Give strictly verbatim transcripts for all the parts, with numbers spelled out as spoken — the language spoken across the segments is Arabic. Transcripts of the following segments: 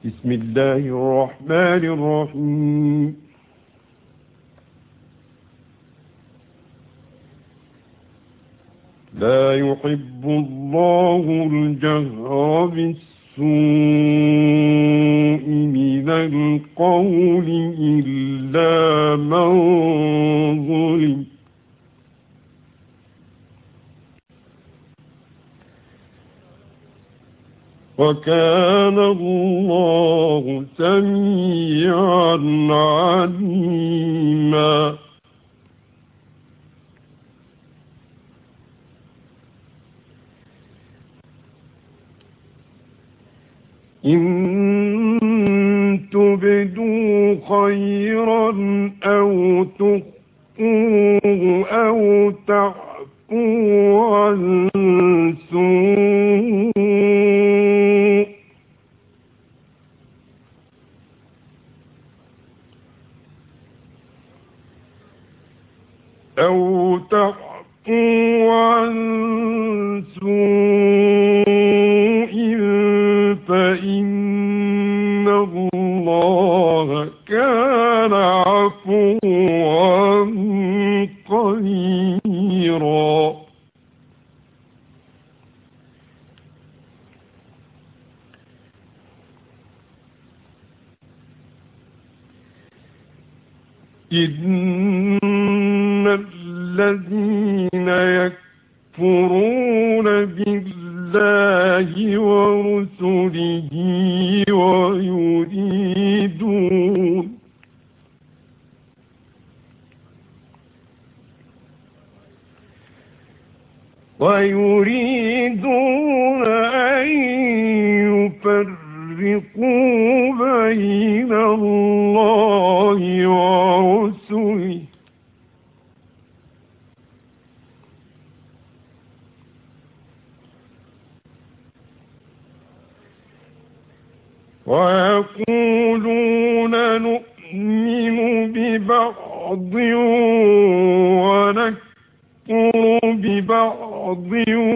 بسم الله الرحمن الرحيم لا يحب الله الجهر بالسوء من القول إلا من ظلم وكان الله سميعا عليما إن تبدوا خيرا أو تخفوه أو تعفوا عن سوء أو تعفوا عن سوء فإن الله كان عفوا قديرا إن الذين يكفرون بالله ورسله ويريدون ويريدون أن يفرقوا بين الله ورسله ويقولون نؤمن ببعض ونكفر ببعض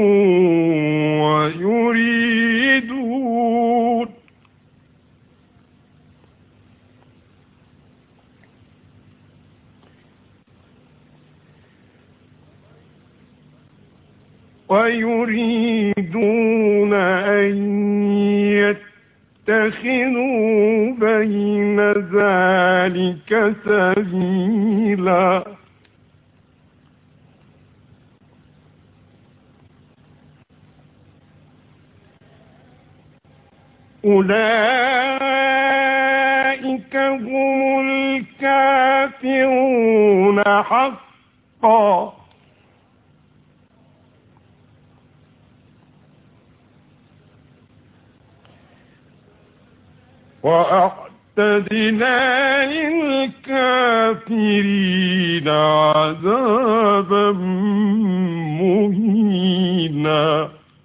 ويريدون ويريدون أن يتخذوا بين ذلك سبيلا أولئك هم الكافرون حقا وأعتدنا للكافرين عذابا مهينا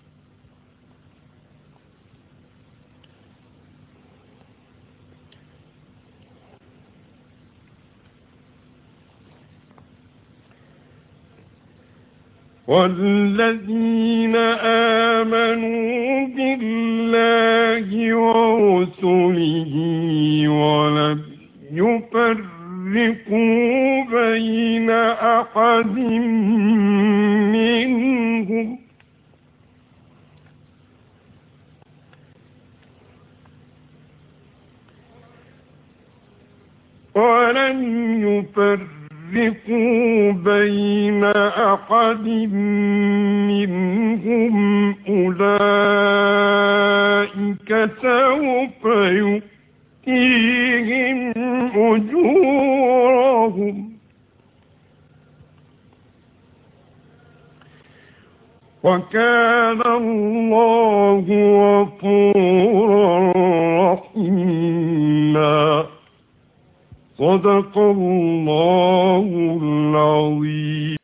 والذين آمنوا بالله ورسله ولم يفرقوا بين أحد منهم ولم يفرقوا فرقوا بين أحد منهم أولئك سوف يؤتيهم أجورهم وكان الله غفورا رحيما صدق الله العظيم.